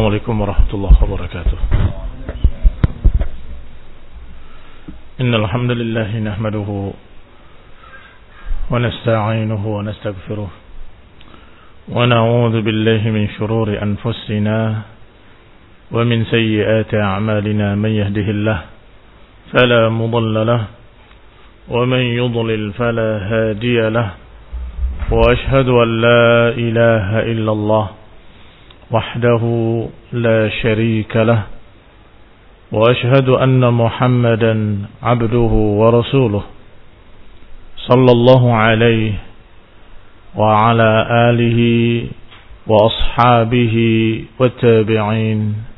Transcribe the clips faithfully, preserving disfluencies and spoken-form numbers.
السلام عليكم ورحمة الله وبركاته. إن الحمد لله نحمده ونستعينه ونستغفره ونعوذ بالله من شرور أنفسنا ومن سيئات أعمالنا. من يهده الله فلا مضل له ومن يضلل فلا هادي له وأشهد أن لا إله إلا الله وحده لا شريك له وأشهد أن محمدا عبده ورسوله صلى الله عليه وعلى آله وأصحابه والتابعين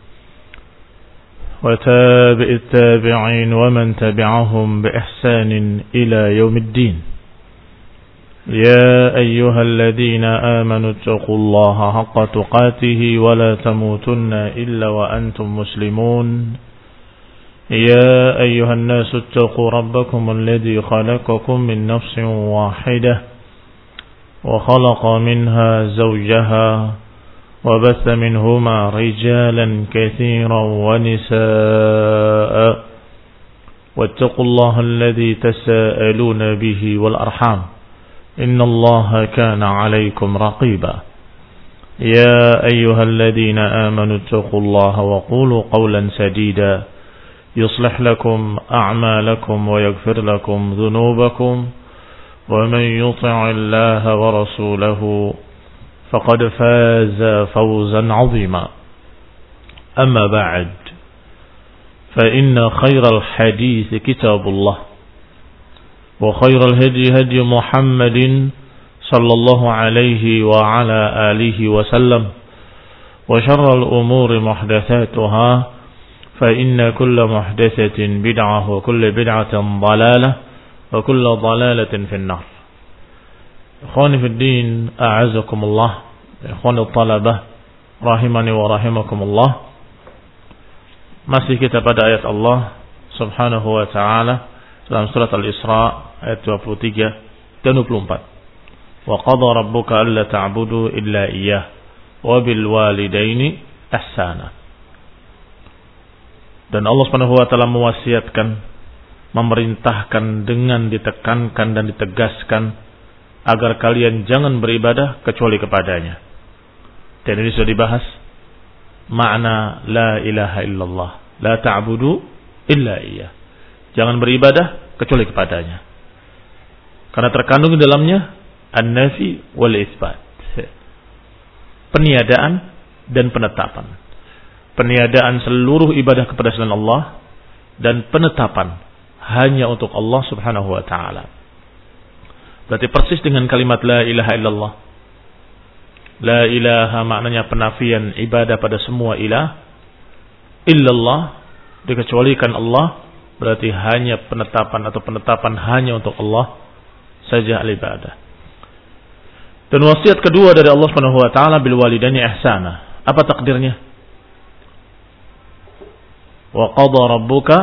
وتابع التابعين ومن تبعهم بإحسان إلى يوم الدين. يا أيها الذين آمنوا اتقوا الله حق تقاته ولا تموتن إلا وأنتم مسلمون. يا أيها الناس اتقوا ربكم الذي خلقكم من نفس واحدة وخلق منها زوجها وبث منهما رجالا كثيرا ونساء واتقوا الله الذي تساءلون به والأرحام إن الله كان عليكم رقيبا. يا أيها الذين آمنوا اتقوا الله وقولوا قولا سديدا يصلح لكم أعمالكم ويغفر لكم ذنوبكم ومن يطع الله ورسوله فقد فاز فوزا عظيما. أما بعد فإن خير الحديث كتاب الله وخير الهدي هدي محمد صلى الله عليه وعلى آله وسلم وشر الأمور محدثاتها فإن كل محدثة بدعة وكل بدعة ضلالة وكل ضلالة في النار. إخواني في الدين أعزكم الله. إخواني الطلبة rahimani wa rahimakumullah. Masih kita pada ayat Allah subhanahu wa ta'ala dalam surat Al-Isra ayat dua puluh tiga dan dua puluh empat. Wa qadha rabbuka alla ta'budu illa iyyah wa bil walidaini ihsana. Dan Allah Subhanahu wa taala mewasiatkan, memerintahkan dengan ditekankan dan ditegaskan agar kalian jangan beribadah kecuali kepadanya. Dan ini sudah dibahas makna la ilaha illallah, la ta'budu illa iyyah. Jangan beribadah kecuali kepadanya. Karena terkandung di dalamnya an-nafi wal isbat. Peniadaan dan penetapan. Peniadaan seluruh ibadah kepada selain Allah dan penetapan hanya untuk Allah Subhanahu wa taala. Berarti persis dengan kalimat la ilaha illallah. La ilaha maknanya penafian ibadah pada semua ilah. Illallah dikecualikan Allah, berarti hanya penetapan atau penetapan hanya untuk Allah saja al-ibadah. Dan wasiat kedua dari Allah Subhanahu wa taala bil walidaini ihsana. Apa takdirnya? Wa qadha rabbuka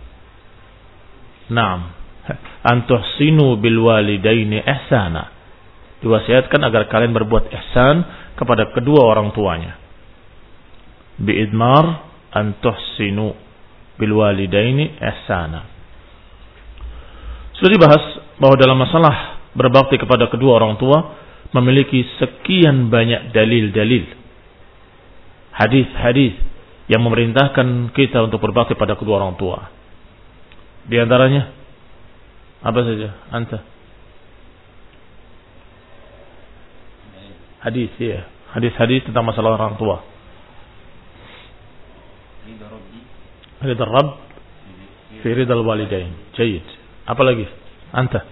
na'am an tuhsinu bil walidaini ihsana. Diwasiatkan agar kalian berbuat ihsan kepada kedua orang tuanya. Bi idmar an tuhsinu bil walidaini ihsana. Sudah dibahas bahwa dalam masalah berbakti kepada kedua orang tua memiliki sekian banyak dalil-dalil, hadis-hadis yang memerintahkan kita untuk berbakti pada kedua orang tua. Di antaranya apa saja? Anta? Hadis ya, hadis-hadis tentang masalah orang tua. Ridha Rabb fi ridal walidain. Jayid. Apa lagi? Anta?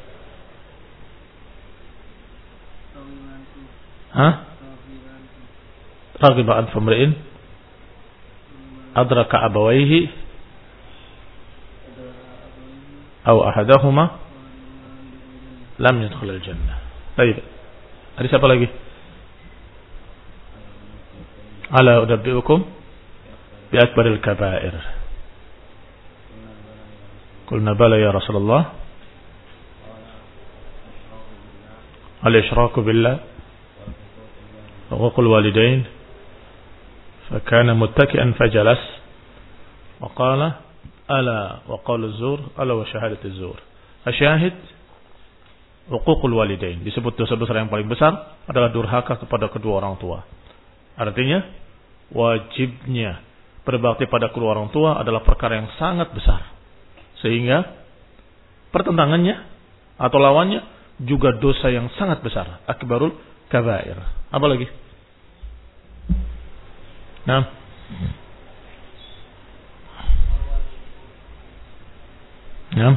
Hah? Raghiba an famri'in adraka abawayhi aw ahadahuma lam yadkhul al-jannah. Baik. Hadis apa lagi? Ala udabbiukum bi akbaril kaba'ir. Qulna bala ya Rasulullah. Al-ishraku billah wa uququl walidain fakana muttaki'an fajalas wa qala ala wa qalu az-zur ala wa syahadat az-zur. Asyahid uququl walidain, disebut dosa besar yang paling besar adalah durhaka kepada kedua orang tua. Artinya wajibnya berbakti pada kedua orang tua adalah perkara yang sangat besar, sehingga pertentangannya atau lawannya juga dosa yang sangat besar, akbarul kabair. Apa lagi? Nah, nah,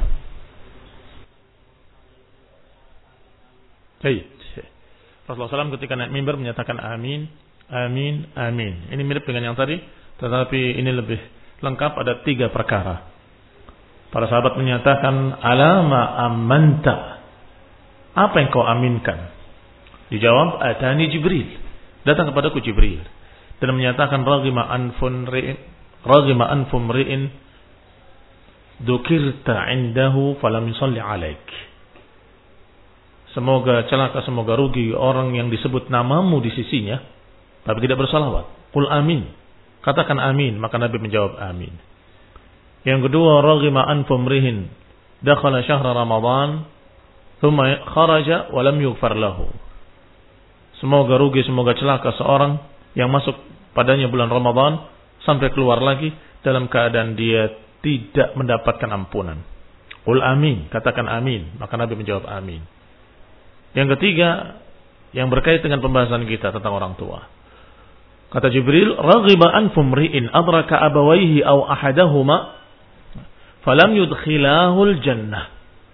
baik. Rasulullah shallallahu alaihi wasallam ketika naik mimbar menyatakan amin, amin, amin. Ini mirip dengan yang tadi, tetapi ini lebih lengkap. Ada tiga perkara. Para sahabat menyatakan, alama amanta. Apa yang kau aminkan? Dijawab, atani Jibril. Datang kepadaku Jibril. Dan menyatakan, raghima anfun ri'in, raghima anfum ri'in, dzukirta indahu falam yusalli alaik. Semoga celaka, semoga rugi orang yang disebut namamu di sisinya, tapi tidak bersalawat. Qul amin. Katakan amin. Maka Nabi menjawab amin. Yang kedua, raghima anfum ri'in, dakhala syahra Ramadan, thumma kharaja wa lam yughfar lahu. Semoga rugi, semoga celaka seorang yang masuk padanya bulan Ramadan sampai keluar lagi dalam keadaan dia tidak mendapatkan ampunan. Qul amin, katakan amin. Maka Nabi menjawab amin. Yang ketiga, yang berkait dengan pembahasan kita tentang orang tua. Kata Jibril, raghiba anfum ri'in adraka abawaihi aw ahadahuma falam yudkhilahul jannah.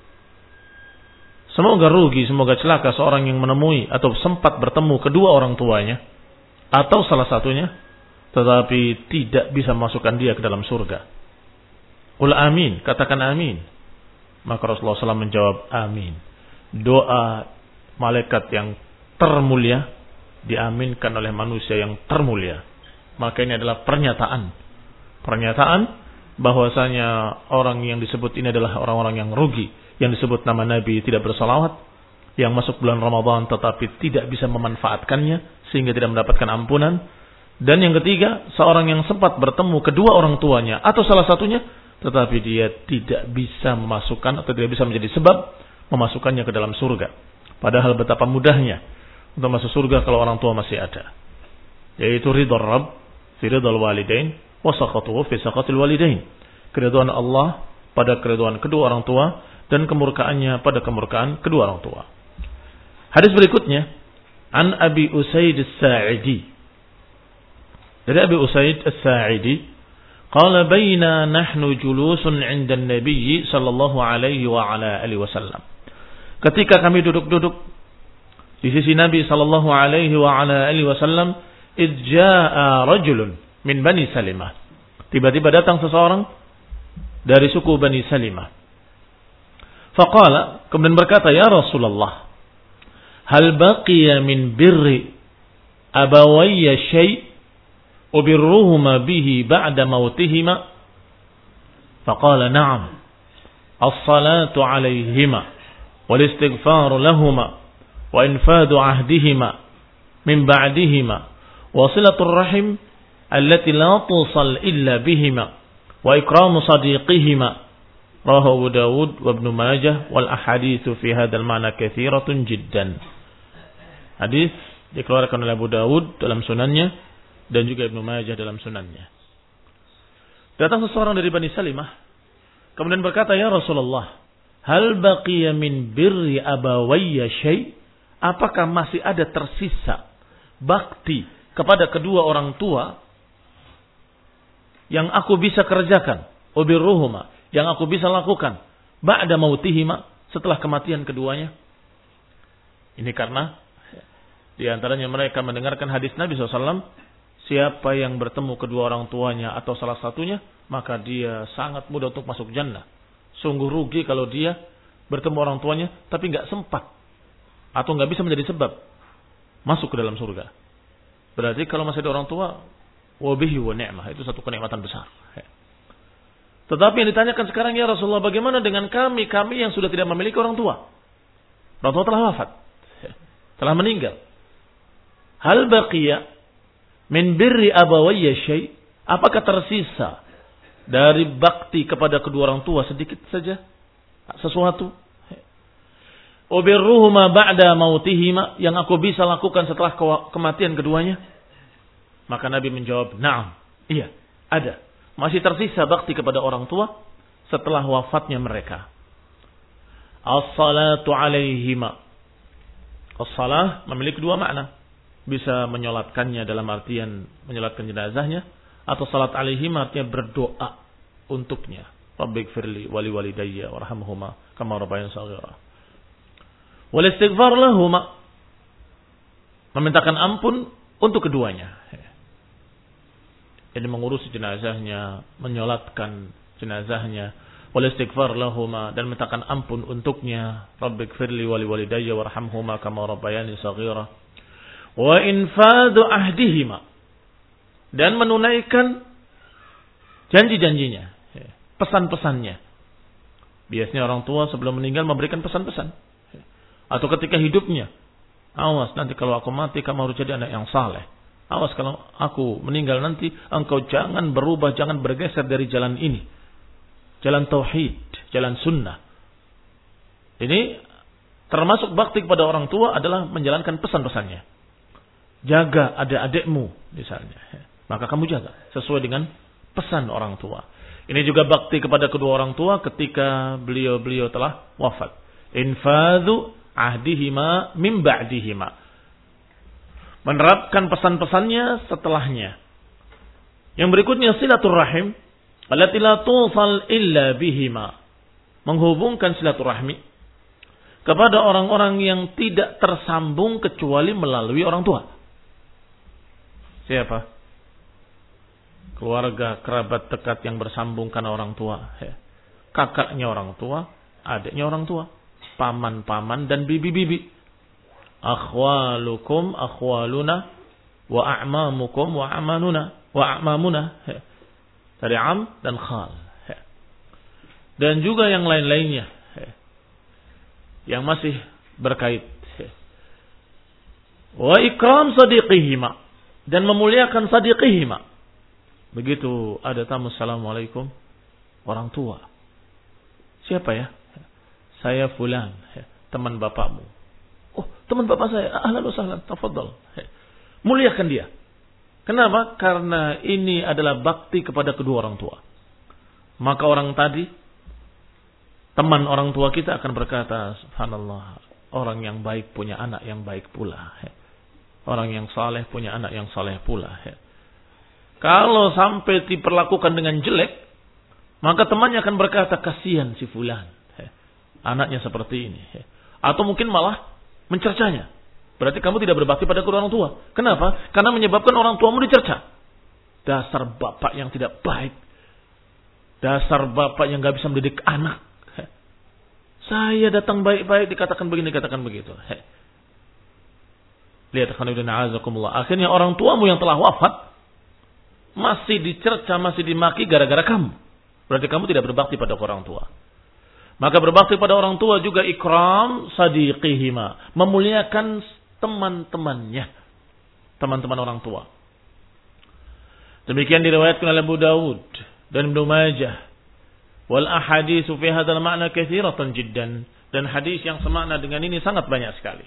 Semoga rugi, semoga celaka seorang yang menemui atau sempat bertemu kedua orang tuanya atau salah satunya, tetapi tidak bisa memasukkan dia ke dalam surga. Qul amin, katakan amin. Maka Rasulullah shallallahu alaihi wasallam menjawab amin. Doa malaikat yang termulia diaminkan oleh manusia yang termulia. Maka ini adalah pernyataan. Pernyataan bahwasanya orang yang disebut ini adalah orang-orang yang rugi, yang disebut nama Nabi tidak bersalawat, yang masuk bulan Ramadan tetapi tidak bisa memanfaatkannya sehingga tidak mendapatkan ampunan. Dan yang ketiga, seorang yang sempat bertemu kedua orang tuanya atau salah satunya, tetapi dia tidak bisa memasukkan atau tidak bisa menjadi sebab memasukkannya ke dalam surga. Padahal betapa mudahnya untuk masuk surga kalau orang tua masih ada. Yaitu ridha Rabb fi ridhal walidain wa sakhatuhu fi sakhatil walidain. Keridhaan Allah pada keridhaan kedua orang tua dan kemurkaannya pada kemurkaan kedua orang tua. Hadis berikutnya, an Abi Usaid As-Sa'idi. Dari Abi Usaid As-Sa'idi, qala baina nahnu julusun 'inda an-nabiy sallallahu alaihi wa ala alihi wasallam. Ketika kami duduk-duduk di sisi Nabi sallallahu alaihi wa ala alihi wasallam, id jaa rajulun min Bani Salimah. Tiba-tiba datang seseorang dari suku Bani Salimah. Faqala, kemudian berkata, ya Rasulullah, hal baqiya min birri abawayya syai' ubirruhuma bihi ba'da mautihima? Faqala na'am, as-salatu alayhima wal istighfaru lahuma wa infadu ahdihima min ba'dihima wa silatur rahim allati la tusal illa bihima wa ikramu sadiqihima. Rawahu Abu Dawud wa Ibnu Majah wal ahaditsu fi hadzal ma'na katsiratun jiddan. Hadis dikeluarkan oleh Abu Dawud dalam sunannya dan juga Ibnu Majah dalam sunannya. Datang seseorang dari Bani Salimah kemudian berkata, ya Rasulullah, hal baqiya min birri abawayya syai'? Apakah masih ada tersisa bakti kepada kedua orang tua yang aku bisa kerjakan, ubirruhuma, yang aku bisa lakukan ba'da mautihima, setelah kematian keduanya? Ini karena di antaranya mereka mendengarkan hadis Nabi shallallahu alaihi wasallam, siapa yang bertemu kedua orang tuanya atau salah satunya, maka dia sangat mudah untuk masuk jannah. Sungguh rugi kalau dia bertemu orang tuanya tapi nggak sempat atau nggak bisa menjadi sebab masuk ke dalam surga. Berarti kalau masih ada orang tua, wabihi wa ni'mah, itu satu kenikmatan besar. Tetapi yang ditanyakan sekarang, ya Rasulullah, bagaimana dengan kami, kami yang sudah tidak memiliki orang tua? Orang tua telah wafat, telah meninggal. Hal baqiya min birri abawayya syai', apakah tersisa dari bakti kepada kedua orang tua sedikit saja sesuatu? Ubirruhuma ba'da mautihima, yang aku bisa lakukan setelah kematian keduanya? Maka Nabi menjawab, na'am, iya, ada. Masih tersisa bakti kepada orang tua setelah wafatnya mereka. As-salatu alaihima. As-salah memiliki dua makna. Bisa menyolatkannya dalam artian menyolatkan jenazahnya, atau salat alaihim artinya berdoa untuknya. Rabbighfirli wali walidayya warhamhuma kama rabbayani shaghira. Wal istighfar lahuma, memintakan ampun untuk keduanya. Jadi mengurusi jenazahnya, menyolatkan jenazahnya. Wal istighfar lahuma, dan memintakan ampun untuknya. Rabbighfirli wali walidayya warhamhuma kama rabbayani shaghira. Wa infadu ahdihima, dan menunaikan janji-janjinya, pesan-pesannya. Biasanya orang tua sebelum meninggal memberikan pesan-pesan, atau ketika hidupnya, awas nanti kalau aku mati kamu harus jadi anak yang saleh. Awas kalau aku meninggal nanti engkau jangan berubah, jangan bergeser dari jalan ini, jalan tauhid, jalan sunnah. Ini termasuk bakti kepada orang tua adalah menjalankan pesan-pesannya. Jaga adik-adikmu misalnya, maka kamu jaga sesuai dengan pesan orang tua. Ini juga bakti kepada kedua orang tua ketika beliau-beliau telah wafat. Infadhu ahdihima min ba'dihima, menerapkan pesan-pesannya setelahnya. Yang berikutnya silaturrahim allati la tusal illa bihima, menghubungkan silaturahmi kepada orang-orang yang tidak tersambung kecuali melalui orang tua. Siapa? Keluarga, kerabat dekat yang bersambung karena orang tua. Kakaknya orang tua, adiknya orang tua, paman-paman dan bibi-bibi. Akhwalukum akhwaluna wa a'mamukum wa a'manuna wa a'mamuna. Dari am dan khal. Dan juga yang lain-lainnya yang masih berkait. Wa ikram sadiqihima, dan memuliakan sadiqihima. Begitu ada tamu, assalamualaikum, orang tua. Siapa ya? Saya fulan, teman bapakmu. Oh, teman bapak saya. Ahlan wa sahlan, tafadhal. Muliakan dia. Kenapa? Karena ini adalah bakti kepada kedua orang tua. Maka orang tadi, teman orang tua kita akan berkata, subhanallah, orang yang baik punya anak yang baik pula. Orang yang saleh punya anak yang saleh pula. Kalau sampai diperlakukan dengan jelek, maka temannya akan berkata, kasihan si fulan, anaknya seperti ini. Atau mungkin malah mencercanya. Berarti kamu tidak berbakti pada kedua orang tua. Kenapa? Karena menyebabkan orang tuamu dicerca. Dasar bapak yang tidak baik. Dasar bapak yang gak bisa mendidik anak. Saya datang baik-baik dikatakan begini, dikatakan begitu. Lihat, akhirnya orang tuamu yang telah wafat masih dicerca, masih dimaki gara-gara kamu. Berarti kamu tidak berbakti pada orang tua. Maka berbakti pada orang tua juga ikram sadiqihima, memuliakan teman-temannya, teman-teman orang tua. Demikian diriwayatkan oleh Abu Dawud dan Ibnu Majah. Wal ahaditsu fi hadzal ma'na katsiratan jiddan, dan hadis yang semakna dengan ini sangat banyak sekali.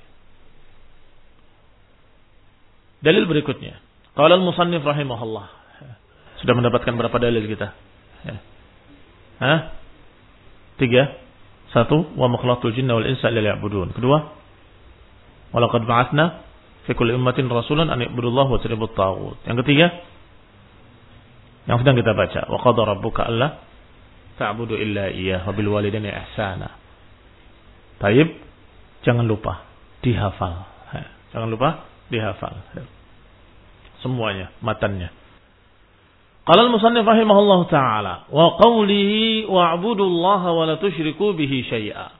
Dalil berikutnya, qala al-musannif rahimahullah. Sudah mendapatkan berapa dalil kita? Ya. Hah? Tiga. Satu, wa makhlaqtul jinna wal insa illa liya'budun. Kedua, wa laqad ba'atsna fi kulli ummatin rasulan an i'budullaha wa tajtanibut taghut. Yang ketiga, yang sedang kita baca, wa qadara rabbuka alla ta'budu illa iyyah wa bil walidaini ihsana. Baik, jangan lupa dihafal. Jangan lupa dihafal. Semuanya, matannya. Qala al-musannif rahimahullahu ta'ala wa qawlihi wa'budullaha wa la tusyriku bihi syai'a.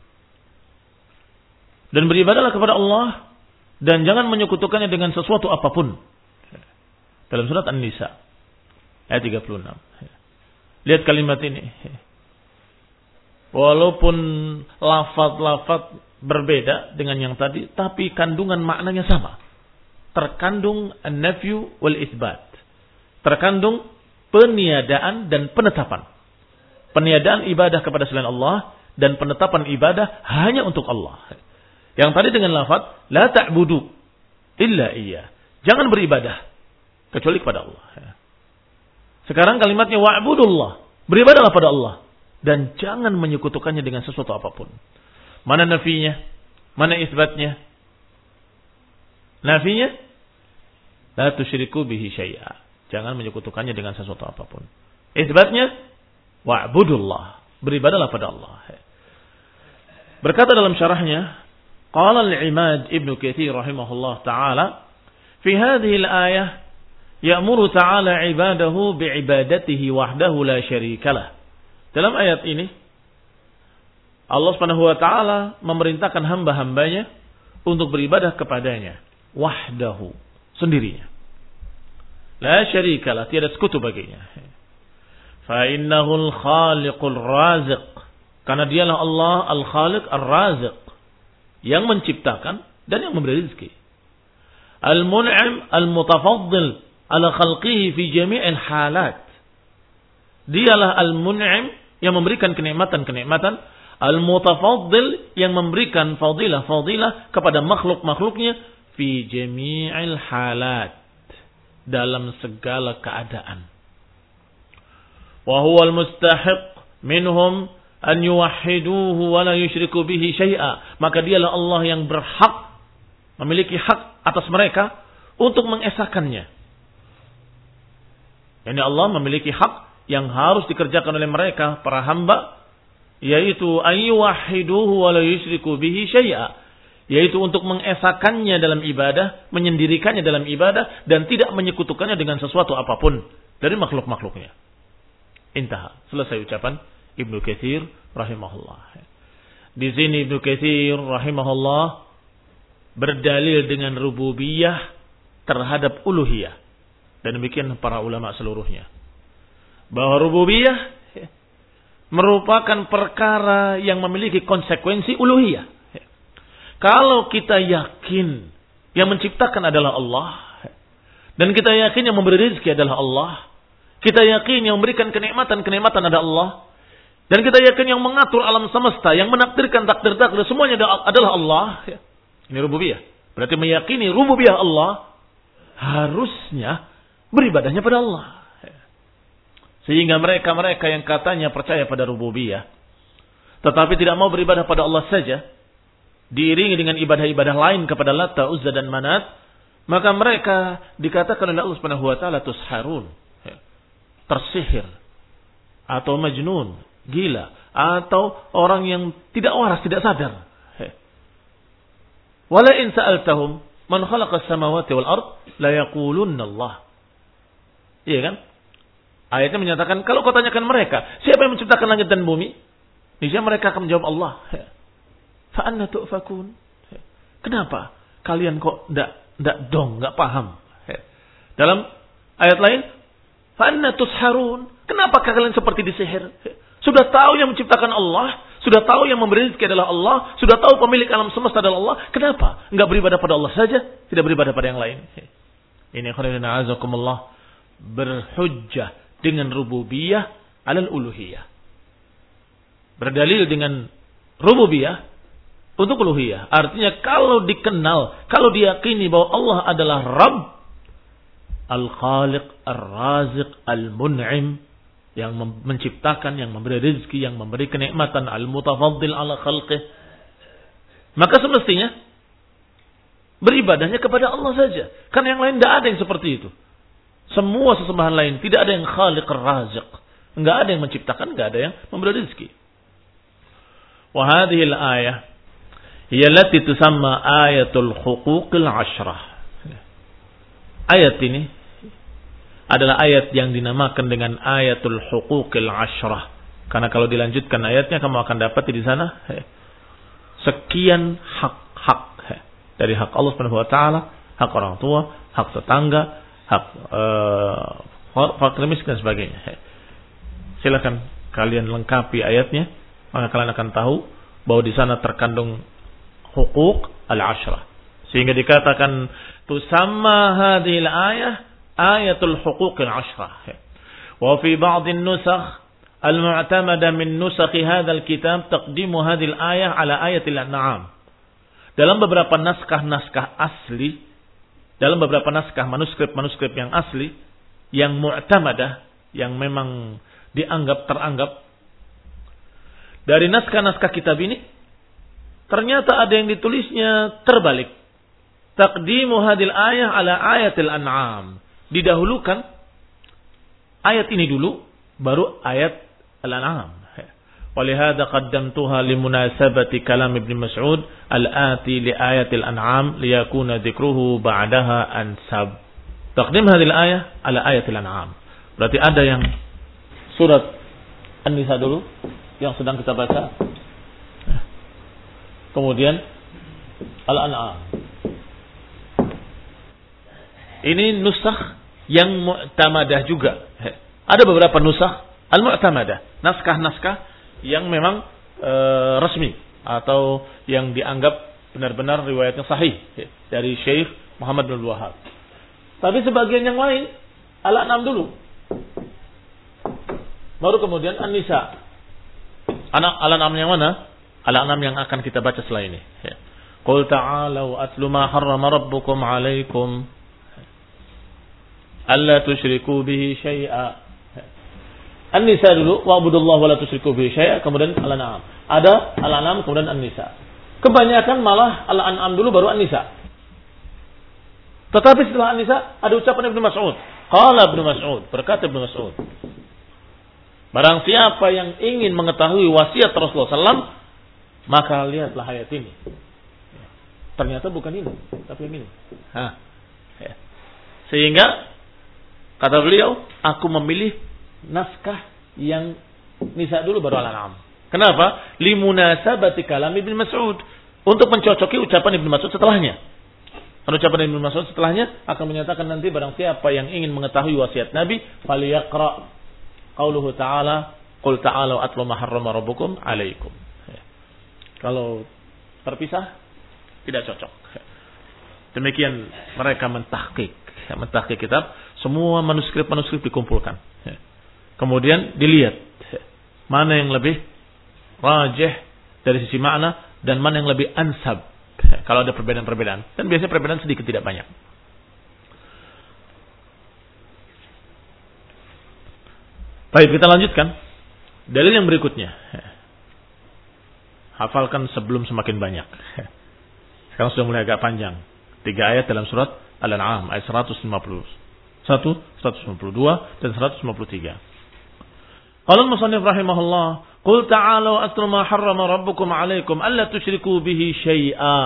Dan beribadahlah kepada Allah dan jangan menyekutukannya dengan sesuatu apapun. Dalam surat An-Nisa ayat tiga puluh enam. Lihat kalimat ini. Walaupun lafaz-lafaz berbeda dengan yang tadi, tapi kandungan maknanya sama. terkandung an-nafyu wal itsbat. Terkandung peniadaan dan penetapan. Peniadaan ibadah kepada selain Allah dan penetapan ibadah hanya untuk Allah. Yang tadi dengan lafaz la ta'budu illa iya. Jangan beribadah kecuali kepada Allah. Sekarang kalimatnya wa'budullah. Beribadahlah pada Allah dan jangan menyekutukannya dengan sesuatu apapun. Mana nafinya? Mana isbatnya? Nafinya la tusyriku bihi syai'a. Jangan menyekutukannya dengan sesuatu apapun. Isbatnya wa'budullah. Beribadahlah pada Allah. Berkata dalam syarahnya, qala al-Imad Ibn Katsir rahimahullah taala, fi hadhihi al-ayah ya'muru ta'ala 'ibadahu bi'ibadatihi wahdahu la syarikalah. Dalam ayat ini Allah Subhanahu wa taala memerintahkan hamba-hambanya untuk beribadah kepadanya wahdahu, sendirinya. La syarikalah, tiada sekutu baginya. Fa innahul khaliqul raziq. Karena dialah Allah al-khaliq ar-raziq, yang menciptakan dan yang memberi rezeki. Al-mun'im al-mutafaddil ala khalqihi fi jami'il halat. Dialah al-mun'im yang memberikan kenikmatan-kenikmatan, al-mutafaddil yang memberikan fadilah-fadilah kepada makhluk-makhluknya fi jami'il halat, dalam segala keadaan. Wa huwal mustahiq minhum an yuwahhiduhu wa la yusyriku bihi syai'a. Maka dialah Allah yang berhak, memiliki hak atas mereka untuk mengesahkannya. Yani Allah memiliki hak yang harus dikerjakan oleh mereka para hamba, yaitu an yuwahhiduhu wa la yusyriku bihi syai'a. Yaitu untuk mengesahkannya dalam ibadah, menyendirikannya dalam ibadah, dan tidak menyekutukannya dengan sesuatu apapun dari makhluk-makhluknya. Intaha. Selesai ucapan Ibnu Katsir rahimahullah. Di sini Ibnu Katsir rahimahullah berdalil dengan rububiyah terhadap uluhiyah. Dan demikian para ulama seluruhnya. Bahwa rububiyah merupakan perkara yang memiliki konsekuensi uluhiyah. Kalau kita yakin yang menciptakan adalah Allah, dan kita yakin yang memberi rezeki adalah Allah, kita yakin yang memberikan kenikmatan-kenikmatan adalah Allah, dan kita yakin yang mengatur alam semesta, yang menakdirkan takdir-takdir semuanya adalah Allah. Ini rububiyah. Berarti meyakini rububiyah Allah, harusnya beribadahnya pada Allah. Sehingga mereka-mereka yang katanya percaya pada rububiyah, tetapi tidak mau beribadah pada Allah saja, diiringi dengan ibadah-ibadah lain kepada Lata, Uzza dan Manat, maka mereka dikatakan oleh Allah Subhanahu wa taala tusharun, tersihir, atau majnun, gila, atau orang yang tidak waras, tidak sadar. Wala in sa'altahum man khalaqas samawati wal ard la yaqulunna Allah. Iya kan? Ayatnya menyatakan kalau kau tanyakan mereka, siapa yang menciptakan langit dan bumi? Niscaya mereka akan menjawab Allah. Fa'anna tu'fakun. Kenapa kalian kok enggak enggak dong, enggak paham? Dalam ayat lain, fa'anna tusharun. Kenapa kalian seperti disihir? Sudah tahu yang menciptakan Allah, sudah tahu yang memberi rezeki adalah Allah, sudah tahu pemilik alam semesta adalah Allah, kenapa enggak beribadah pada Allah saja, tidak beribadah pada yang lain? Ini khairuna azakumullah, berhujjah dengan rububiyah alal uluhiyah. Berdalil dengan rububiyah untuk uluhiyah. Artinya kalau dikenal, kalau diyakini bahwa Allah adalah Rabb, Al-Khaliq, Ar-Raziq, Al-Mun'im, yang menciptakan, yang memberi rezeki, yang memberi kenikmatan, Al-Mutafaddil ala khalqih, maka semestinya beribadahnya kepada Allah saja. Karena yang lain tidak ada yang seperti itu. Semua sesembahan lain, tidak ada yang Khaliq Ar-Raziq. Enggak ada yang menciptakan, enggak ada yang memberi rezeki. Wa hadhihi al-ayah hiya allati tusamma ayatul huquqil ashrah. Ayat ini adalah ayat yang dinamakan dengan ayatul huquqil ashrah. Karena kalau dilanjutkan ayatnya kamu akan dapat di sana sekian hak-hak dari hak Allah Subhanahu wa taala, hak orang tua, hak tetangga, hak uh, fakir miskin dan sebagainya. Silakan kalian lengkapi ayatnya, maka kalian akan tahu bahwa di sana terkandung huquq al-ashrah. Sehingga dikatakan tusamma hadhihi al-ayah ayatul huquqil ashrah. Wa fi ba'd an-nusakh al-mu'tamada min nusakh hadzal kitab taqdimu hadhihi al-ayah ala ayatil an'am. Dalam beberapa naskah-naskah asli, dalam beberapa naskah manuskrip-manuskrip yang asli, yang mu'tamadah, yang memang dianggap teranggap, dari naskah-naskah kitab ini, ternyata ada yang ditulisnya terbalik. Taqdimu hadil ayah ala ayatil an'am. Didahulukan ayat ini dulu, baru ayat al-an'am. Walihada qaddamtuha limunasabati kalam Ibn Mas'ud al-ati li ayatil an'am liyakuna dzikruhu ba'daha ansab. Taqdim hadil ayah ala ayatil an'am. Berarti ada yang surat An-Nisa dulu yang sedang kita baca. Kemudian Al-An'am. Ini nusakh yang mu'tamadah juga. Ada beberapa nusakh al-mu'tamadah, naskah-naskah yang memang e, resmi atau yang dianggap benar-benar riwayatnya sahih dari Syekh Muhammad bin Wahab. Tapi sebagian yang lain Al-An'am dulu. Baru kemudian An-Nisa. Anak Al-An'am yang mana? Al-An'am yang akan kita baca setelah ini. Qul ta'alau atlu ma harrama rabbukum 'alaikum alla tusyriku bihi syai'a. An-Nisa dulu, wa'budullaha wa la tusyriku bihi syai'a, kemudian Al-An'am. Ada Al-An'am kemudian An-Nisa. Kebanyakan malah Al-An'am dulu baru An-Nisa. Tetapi setelah An-Nisa ada ucapan Ibnu Mas'ud. Qala Ibnu Mas'ud, berkata Ibnu Mas'ud, barang siapa yang ingin mengetahui wasiat Rasulullah sallallahu alaihi wasallam, maka lihatlah ayat ini. Ternyata bukan ini, tapi yang ini. Hah. Sehingga kata beliau, aku memilih naskah yang Nisa dulu baru Al-An'am. Kenapa? Limunasabati kalam Ibnu Mas'ud, untuk mencocoki ucapan Ibnu Mas'ud setelahnya. Karena ucapan Ibnu Mas'ud setelahnya akan menyatakan nanti barang siapa yang ingin mengetahui wasiat Nabi, falyaqra qauluhu ta'ala, qul ta'alu atlu ma harrama rabbukum 'alaikum. Kalau terpisah tidak cocok. Demikian mereka mentahqiq, mentahqiq kitab, semua manuskrip-manuskrip dikumpulkan. Kemudian dilihat mana yang lebih rajih dari sisi makna dan mana yang lebih ansab. Kalau ada perbedaan-perbedaan, dan biasanya perbedaan sedikit tidak banyak. Baik, kita lanjutkan. Dalil yang berikutnya. Hafalkan sebelum semakin banyak. Sekarang sudah mulai agak panjang. Tiga ayat dalam surat Al-An'am, ayat seratus lima puluh satu, seratus lima puluh dua, dan seratus lima puluh tiga. Qala al-musannif rahimahullah, qul ta'alu atlu ma harrama rabbukum 'alaikum alla tusyriku bihi syai'a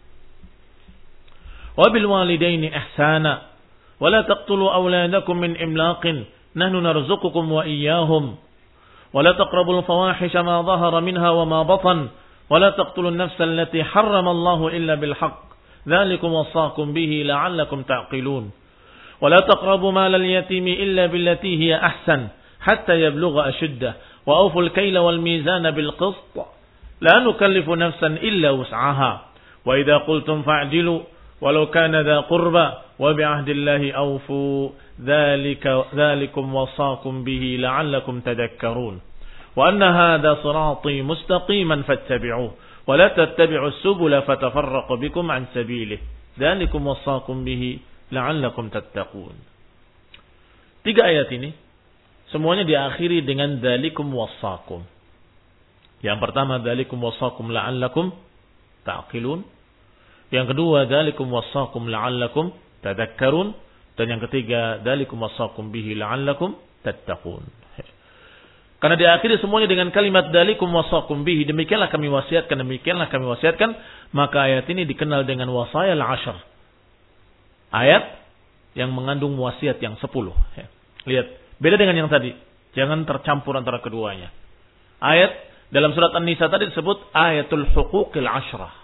wa bil walidaini ihsana wa la taqtulu awladakum min imlaqin nahnu narzuqukum wa iyyahum wa la taqrabul fawahisha ma dhahara minha wa ma batan wa la taqtulun nafsa allati harrama Allahu illa bil haqq dzalikum wasaqum bihi la'allakum ta'qilun wa la taqrabu malal yatimi illa billati hiya ahsan hatta yablugha ashuddah وأوفوا الكيل والميزان بالقسط لا نكلف نفسا إلا وسعها وإذا قلتم فاعدلوا ولو كان ذا قربى وبعهد الله أوفوا ذلك ذلكم وصاكم به لعلكم تذكرون وأن هذا صراطي مستقيما فاتبعوه ولا تتبعوا السبل فتفرق بكم عن سبيله ذلكم وصاكم به لعلكم تتقون. Tiga ayat ini semuanya diakhiri dengan dzalikum wassakum. Yang pertama dzalikum wassakum la'allakum ta'qilun. Yang kedua dzalikum wassakum la'allakum tadhakkarun, dan yang ketiga dzalikum wassakum bihi la'allakum tattaqun. Karena diakhiri semuanya dengan kalimat dzalikum wassakum bihi, demikianlah kami wasiatkan, demikianlah kami wasiatkan, maka ayat ini dikenal dengan wasayal ashar. Ayat yang mengandung wasiat yang sepuluh. Lihat, beda dengan yang tadi. Jangan tercampur antara keduanya. Ayat dalam surat An-Nisa tadi disebut ayatul huquqil ashrah.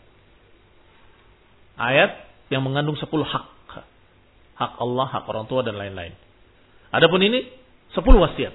Ayat yang mengandung sepuluh hak. Hak Allah, hak orang tua, dan lain-lain. Adapun ini sepuluh wasiat.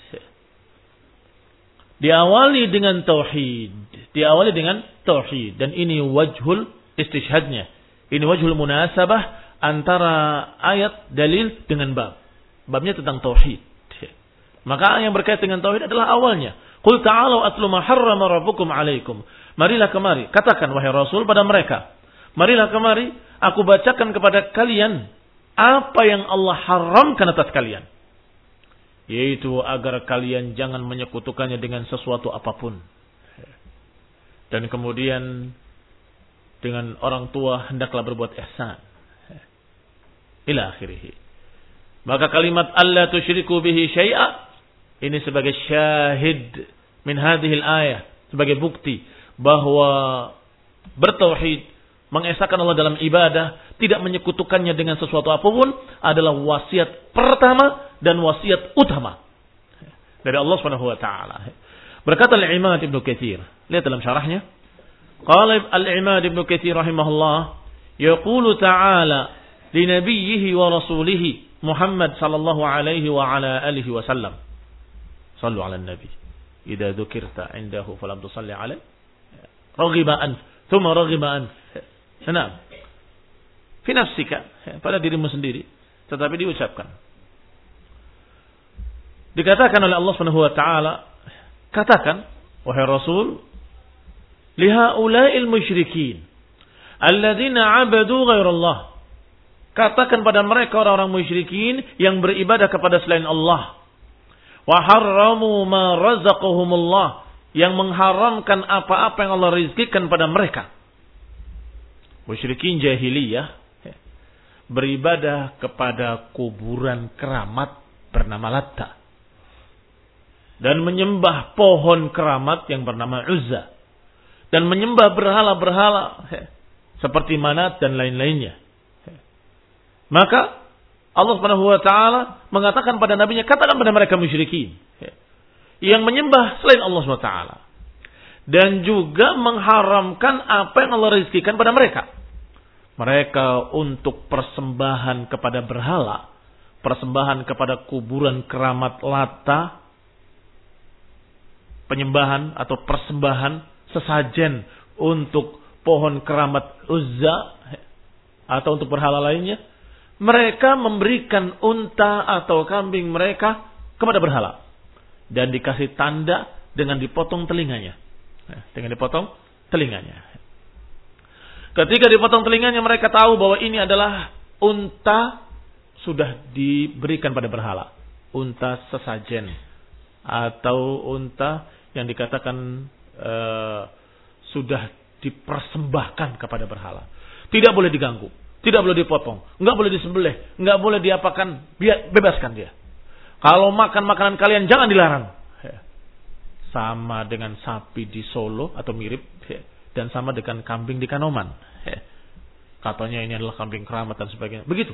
Diawali dengan tauhid. Diawali dengan tauhid. Dan ini wajhul istishhadnya. Ini wajhul munasabah antara ayat dalil dengan bab. Babnya tentang tauhid. Maka yang berkait dengan tauhid adalah awalnya. Qul ta'alu atlu ma harrama rabbukum 'alaikum. Marilah kemari, katakan wahai Rasul pada mereka. Marilah kemari, aku bacakan kepada kalian apa yang Allah haramkan atas kalian. Yaitu agar kalian jangan menyekutukannya dengan sesuatu apapun. Dan kemudian dengan orang tua hendaklah berbuat ihsan. Ila akhirih. Maka kalimat alla tusyriku bihi syai'a ini sebagai syahid min hadhil ayah, sebagai bukti bahwa bertauhid, mengesahkan Allah dalam ibadah, tidak menyekutukannya dengan sesuatu apapun adalah wasiat pertama dan wasiat utama dari Allah Subhanahu wa taala. Berkata Al-Imad Ibnu Katsir, lihat dalam syarahnya, qala Al-Imad Ibnu Katsir rahimahullah, yaqulu ta'ala li nabiyhi wa rasulihi Muhammad sallallahu alaihi wa ala alihi wasallam. Sallu ala nabi. Idza dzukirta indahu falam tusalli alaihi raghiba an, thumma raghiba an. Senang. Fi nafsika, pada dirimu sendiri, tetapi diucapkan. Dikatakan oleh Allah Subhanahu wa taala, katakan wahai Rasul, lihaula'il musyrikin alladzina 'abadu ghairallah. Katakan pada mereka orang-orang musyrikin yang beribadah kepada selain Allah. Wa harramu ma razaqahumullah, yang mengharamkan apa-apa yang Allah rizkikan pada mereka. Musyrikin jahiliyah beribadah kepada kuburan keramat bernama Latta dan menyembah pohon keramat yang bernama Uzza dan menyembah berhala-berhala seperti Manat dan lain-lainnya. Maka Allah Subhanahu wa taala mengatakan pada nabinya, katakan pada mereka musyrikin yang menyembah selain Allah Subhanahu wa taala dan juga mengharamkan apa yang Allah rizkikan pada mereka. Mereka untuk persembahan kepada berhala, persembahan kepada kuburan keramat Latta, penyembahan atau persembahan sesajen untuk pohon keramat Uzza atau untuk berhala lainnya, mereka memberikan unta atau kambing mereka kepada berhala dan dikasih tanda dengan dipotong telinganya. Dengan dipotong telinganya. Ketika dipotong telinganya, mereka tahu bahwa ini adalah unta sudah diberikan pada berhala, unta sesajen atau unta yang dikatakan uh, sudah dipersembahkan kepada berhala. Tidak boleh diganggu, tidak boleh dipotong, enggak boleh disembelih, enggak boleh diapakan, biar bebaskan dia. Kalau makan makanan kalian jangan dilarang. Sama dengan sapi di Solo atau mirip, dan sama dengan kambing di Kanoman. Katanya ini adalah kambing keramat dan sebagainya. Begitu.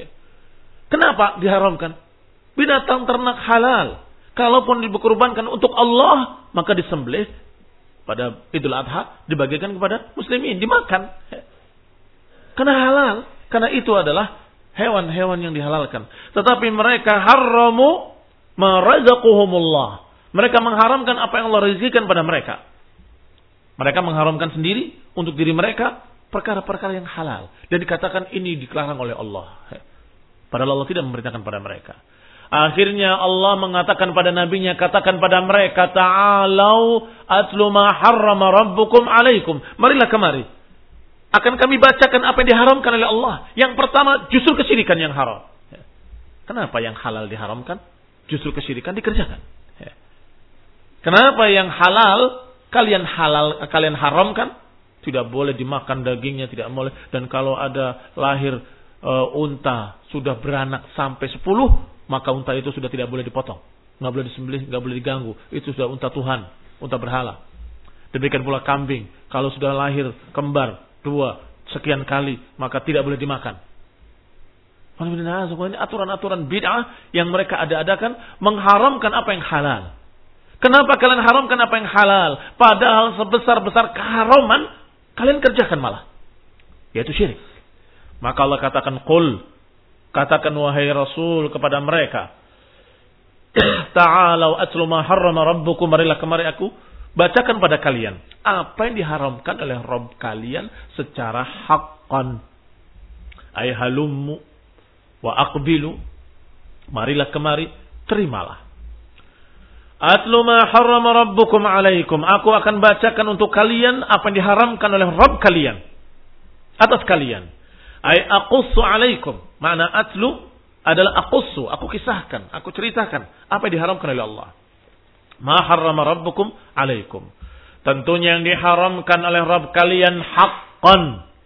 Kenapa diharamkan? Binatang ternak halal. Kalaupun dikurbankan untuk Allah, maka disembelih pada Idul Adha, dibagikan kepada muslimin, dimakan. Karena halal. Karena itu adalah hewan-hewan yang dihalalkan. Tetapi mereka haramu ma razaqahumullah. Mereka mengharamkan apa yang Allah rezekikan pada mereka. Mereka mengharamkan sendiri untuk diri mereka perkara-perkara yang halal. Dan dikatakan ini dilarang oleh Allah. Padahal Allah tidak memberitakan pada mereka. Akhirnya Allah mengatakan pada nabinya, katakan pada mereka, ta'alau atlu ma harrama rabbukum alaikum. Marilah kemari. Akan kami bacakan apa yang diharamkan oleh Allah. Yang pertama justru kesyirikan yang haram. Kenapa yang halal diharamkan? Justru kesyirikan dikerjakan. Kenapa yang halal kalian halal kalian haramkan? Tidak boleh dimakan dagingnya, tidak boleh. Dan kalau ada lahir e, unta sudah beranak sampai sepuluh, maka unta itu sudah tidak boleh dipotong, nggak boleh disembelih, nggak boleh diganggu. Itu sudah unta Tuhan, unta berhala. Demikian pula kambing, kalau sudah lahir kembar dua sekian kali, maka tidak boleh dimakan. Ini aturan-aturan bid'ah yang mereka ada-adakan, mengharamkan apa yang halal. Kenapa kalian haramkan apa yang halal? Padahal sebesar-besar keharaman kalian kerjakan malah, yaitu syirik. Maka Allah katakan, qul, katakan wahai Rasul kepada mereka, ta'alau atlu ma harrama rabbukum, marilah kemari aku bacakan pada kalian apa yang diharamkan oleh Rabb kalian secara haqqan, Ay halummu wa aqbilu. Marilah kemari, terimalah. Atlu ma harrama rabbukum alaikum. Aku akan bacakan untuk kalian apa yang diharamkan oleh Rabb kalian atas kalian. Ay aqussu alaikum. Makna atlu adalah aqussu, aku kisahkan, aku ceritakan apa yang diharamkan oleh Allah. Ma harrama rabbukum alaikum. Tentunya yang diharamkan oleh Rabb kalian haqqan.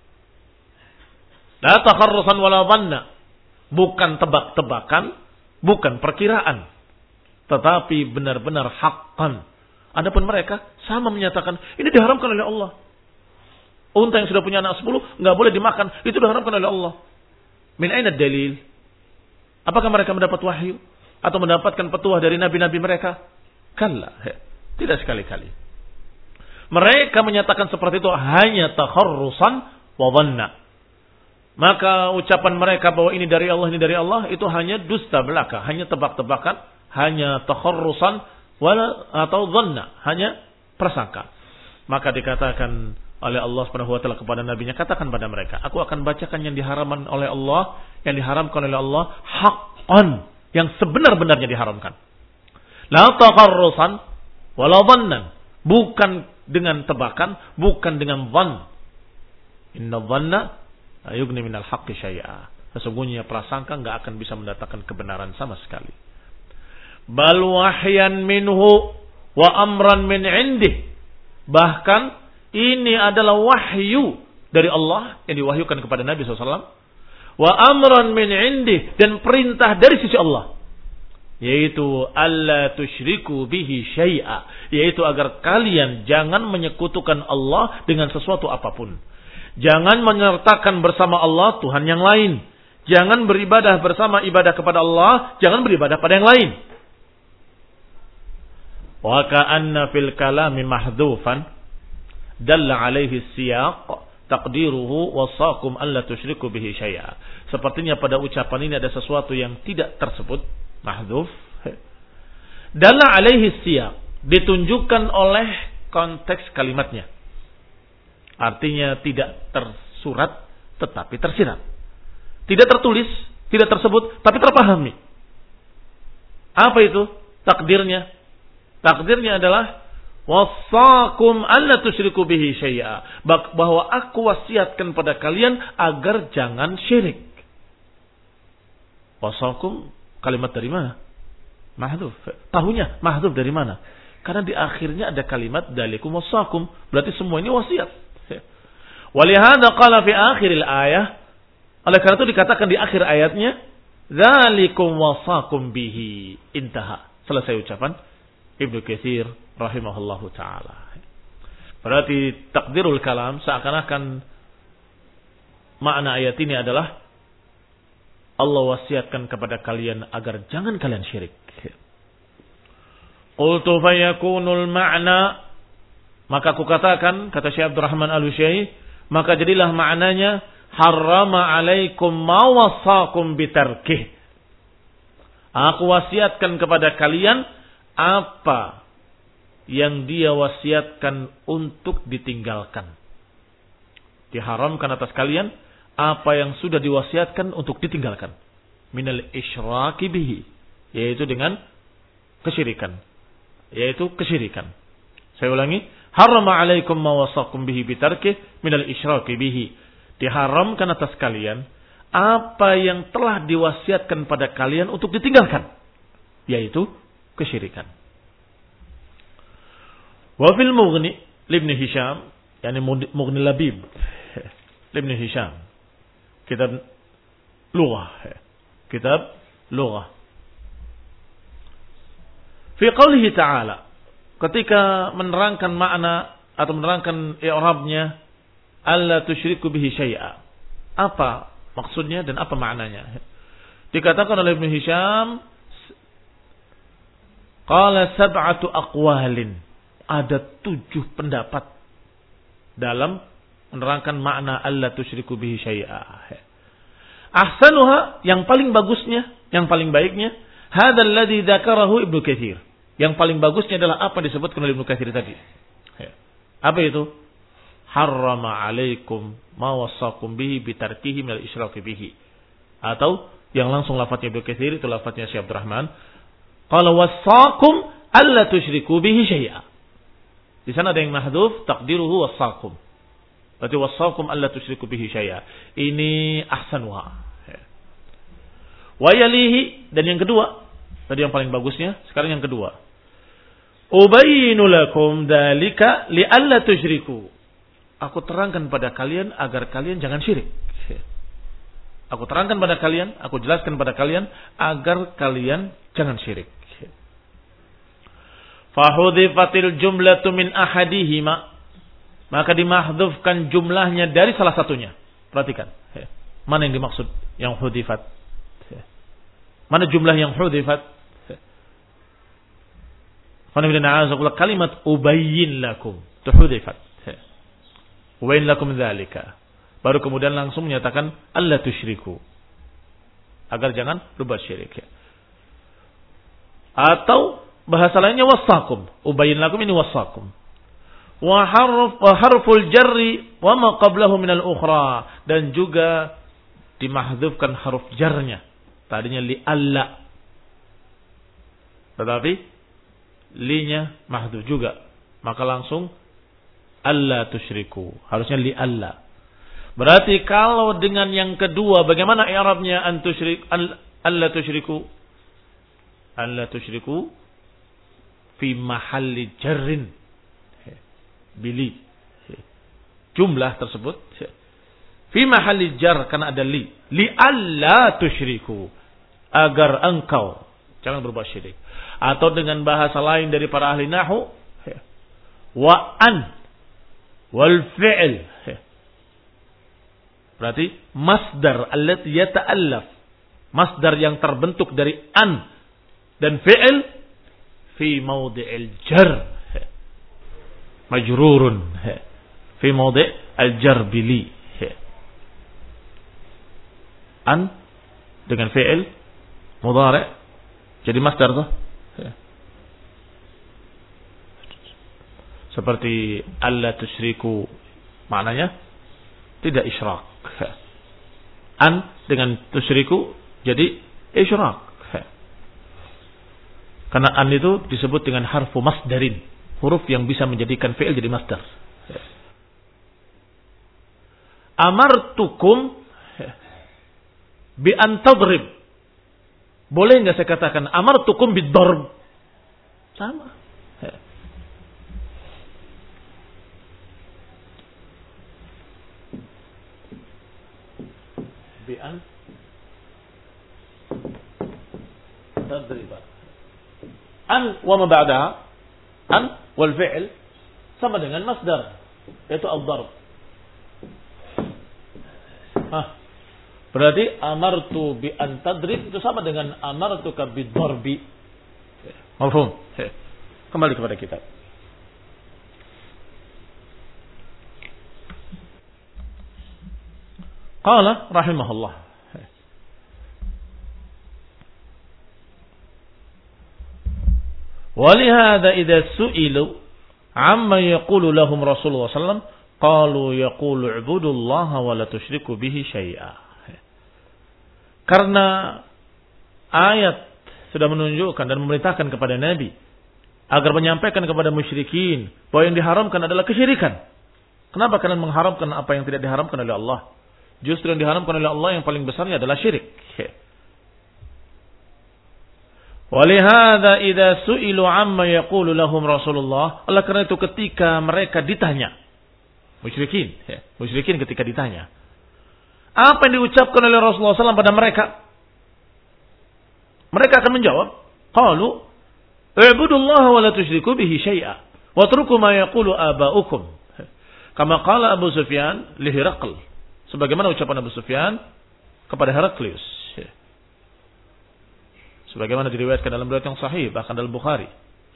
La takharrusan wala dhanna. Bukan tebak-tebakan, bukan perkiraan, tetapi benar-benar haqqan. Adapun mereka sama menyatakan ini diharamkan oleh Allah. Unta yang sudah punya anak sepuluh enggak boleh dimakan, itu diharamkan oleh Allah. Min aina dalil? Apakah mereka mendapat wahyu atau mendapatkan petuah dari nabi-nabi mereka? Kalla, tidak sekali-kali. Mereka menyatakan seperti itu hanya takharrusan wa dhanna. Maka ucapan mereka bahwa ini dari Allah, ini dari Allah, itu hanya dusta belaka, hanya tebak-tebakan, hanya takharrusan wala atau dhanna, hanya prasangka. Maka dikatakan oleh Allah Subhanahu wa taala kepada nabinya, katakan pada mereka, aku akan bacakan yang diharamkan oleh Allah, yang diharamkan oleh Allah haqqan, yang sebenar-benarnya diharamkan. La takharrusan wala dhannan, bukan dengan tebakan, bukan dengan dhann. Inna dhanna la yughni minal haqqi syai'a. Sesungguhnya prasangka enggak akan bisa mendatangkan kebenaran sama sekali. Bal wahyan minhu wa amran min indih. Bahkan ini adalah wahyu dari Allah yang diwahyukan kepada Nabi shallallahu alaihi wasallam. Wa amran min indih, dan perintah dari sisi Allah, yaitu alla tusyriku bihi syai'a, yaitu agar kalian jangan menyekutukan Allah dengan sesuatu apapun. Jangan menyertakan bersama Allah Tuhan yang lain. Jangan beribadah bersama ibadah kepada Allah, jangan beribadah pada yang lain. Wa ka'anna fil kalami mahdhufan dalla alaihi siyaq taqdiruhu wasaqum alla tusyriku bihi syai'a. Sepertinya pada ucapan ini ada sesuatu yang tidak tersebut, mahdhuf. Dalla alaihi siyaq, ditunjukkan oleh konteks kalimatnya. Artinya tidak tersurat tetapi tersirat. Tidak tertulis, tidak tersebut tapi terpahami. Apa itu takdirnya? Takdirnya adalah wasaqum alla tusyriku bihi syai'a, bahwa aku wasiatkan pada kalian agar jangan syirik. Wasaqum kalimat dari mana? Mahdhuf. Tahunya mahdhuf dari mana? Karena di akhirnya ada kalimat dalikum wasaqum, berarti semua ini wasiat. Walihada qala fi akhiril ayah, oleh karena itu dikatakan di akhir ayatnya dzalikum wasaqum bihi, intaha. Selesai ucapan Ibnu Katsir rahimahullahu ta'ala. Berarti takdirul kalam seakan-akan makna ayat ini adalah Allah wasiatkan kepada kalian agar jangan kalian syirik. Qultu fayakunul ma'na, maka aku katakan, kata Syekh Abdurrahman Al-Utsyaimi, maka jadilah maknanya harrama alaikum ma wasakum bitarkih. Aku wasiatkan kepada kalian apa yang dia wasiatkan untuk ditinggalkan. Diharamkan atas kalian apa yang sudah diwasiatkan untuk ditinggalkan. Minal isyraki bihi, yaitu dengan kesyirikan. Yaitu kesyirikan. Saya ulangi, harrama alaikum ma wasakum bihi bitarkih minal isyraki bihi. Diharamkan atas kalian apa yang telah diwasiatkan pada kalian untuk ditinggalkan, yaitu kesyirikan. Wa fil Mughni Ibnu Hisham, yani Mughni Labib Ibnu Hisham, kitab lughah, kitab lughah. Fi qoulihi ta'ala, ketika menerangkan makna atau menerangkan i'rabnya alla tusyriku bihi syai'a, apa maksudnya dan apa maknanya? Dikatakan oleh Ibnu Hisham, qala sab'atu aqwalin, ada tujuh pendapat dalam menerangkan makna alla tusyriku bihi syai'a. Ahsanuha, yang paling bagusnya, yang paling baiknya, hadzal ladzi dzakarahu Ibnu Katsir. Yang paling bagusnya adalah apa disebutkan oleh Ibnu Katsir tadi. Apa itu? harrama alaikum ma wassakum bihi bitarkihi minal isyraki bihi. Atau yang langsung lafadznya Ibnu Katsir itu lafadznya Syekh Abdurrahman. Qala wassakum alla tusyriku bihi syai'a. Di sana ada yang mahdhuf taqdiruhu wassakum. Berarti wassakum alla tusyriku bihi syai'a. Ini ahsanuha. Wa yalihi, dan yang kedua, tadi yang paling bagusnya, sekarang yang kedua. Ubayyinu lakum dzalika li alla tusyriku. Aku terangkan pada kalian agar kalian jangan syirik. Aku terangkan pada kalian, aku jelaskan pada kalian agar kalian jangan syirik. Fahudhifatil jumlatu min ahadihima, maka dimahdhufkan jumlahnya dari salah satunya. Perhatikan, mana yang dimaksud yang hudhifat? Mana jumlah yang hudhifat? Kalimat ubayyin lakum tuhudhifat. Ubayyin lakum dzalika. Baru kemudian langsung menyatakan alla tusyriku, agar jangan berbuat syirik. Atau bahasa lainnya wassakum. Ubayyin lakum ini wassakum. Wa harf wa harful jarri wa ma qablahu min al-ukhra, dan juga dimahdhufkan huruf jarnya. Tadinya li alla, tetapi li-nya mahdhuf juga, maka langsung alla tusyriku. Harusnya li alla. Berarti kalau dengan yang kedua, bagaimana i'rabnya an tusyrik alla tusyriku? Alla tusyriku fi mahalli jarrin bili. Jumlah tersebut fi mahalli jar karena ada li. Li alla tusyriku, agar engkau jangan berbuat syirik. Atau dengan bahasa lain dari para ahli nahwu, wa an wal fi'l. Berarti masdar allati yata'allaf, masdar yang terbentuk dari an dan fi'il fi mawdi'il jar majrurun fi mawdi' jar bili. An dengan fi'il mudhari' jadi masdar tuh. Seperti alla tusyriku, maknanya tidak isyrak. An dengan tusyriku jadi isyrak. Karena an itu disebut dengan harfu masdarin, huruf yang bisa menjadikan fi'il jadi masdar. Amartukum bi an tadrib. Boleh enggak saya katakan amartukum bid darb? Sama. Bi an tadriba. An wa ma ba'daha, an wal fi'l sama dengan masdar, yaitu ad-darb. Ah, berarti amartu bi an tadrib itu sama dengan amartuka bid darbi. Mafhum? Kembali kepada kitab. Qala rahimahullah, ولهذا إذا سئلوا عما يقول لهم رسول الله صلى الله عليه وسلم قالوا يقول اعبدوا الله ولا تشركوا به شيئا. Karena ayat sudah menunjukkan dan memerintahkan kepada Nabi agar menyampaikan kepada musyrikin bahwa yang diharamkan adalah kesyirikan. Kenapa kalian mengharamkan apa yang tidak diharamkan oleh Allah? Justru yang diharamkan oleh Allah yang paling besarnya adalah syirik. Walihada idza su'ilu amma yaqulu lahum Rasulullah, oleh karena itu ketika mereka ditanya, musyrikin, ya, musyrikin ketika ditanya, apa yang diucapkan oleh Rasulullah sallallahu alaihi wasallam pada mereka? Mereka akan menjawab, qalu i'budullaha wa la tusyriku bihi syai'a wa atruku ma yaqulu aba'ukum. Kama qala Abu Sufyan li Hiraql, sebagaimana ucapan Abu Sufyan kepada Heraklius. Sebagaimana diriwayatkan dalam riwayat yang sahih, bahkan dalam Bukhari.